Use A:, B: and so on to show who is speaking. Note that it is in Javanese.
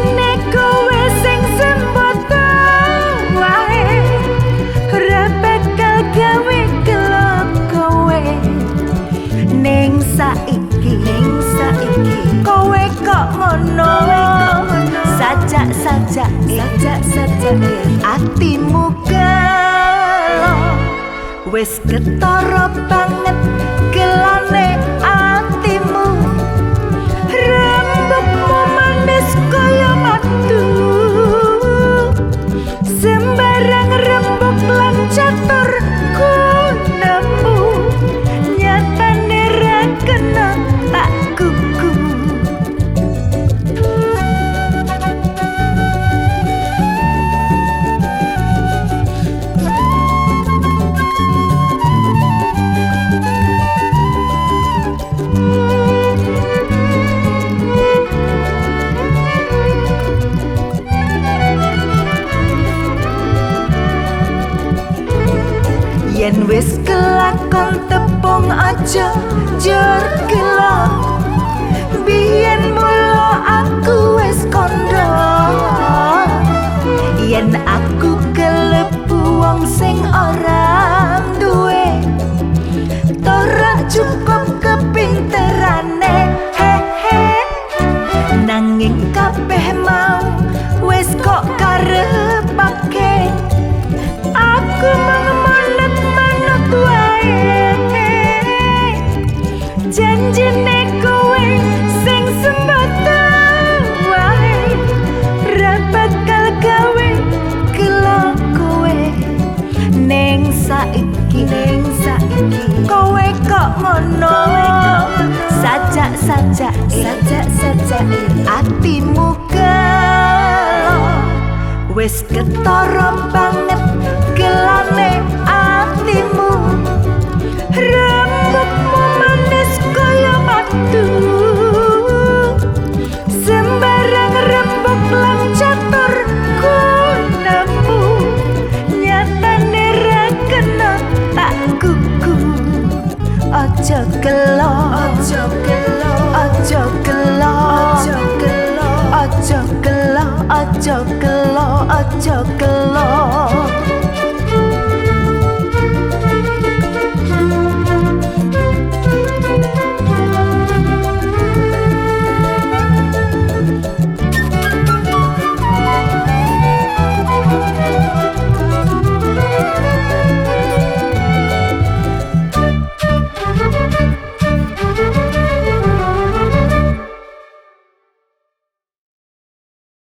A: janjine kowe sing sembodo wae ora bakal gawe gelo kowe ning saiki kowe kok ngono sajak atimu gelo wis ketara banget gelane atimu rembugmu manis kaya madu sembarang rembug lan catur gunamu nyatane ra kena tak kuku. Yen wis kelakon tepung aja jur gelo biyen mula aku wis kondo yen aku kelebu wong sing ora duwe ora cukup kepinterane nanging kabeh mau wis kok karepake aku manut wae janjine kowe sing sembodo wae ra bakal gawe gelo kowe ning saiki kowe kok ngono sajak atimu gelo wis ketara banget gelane atimu rembugmu manis kaya madu sembarang rembug lan catur gunamu nyatane ra kena tak kuku. Aja gelo aja gelo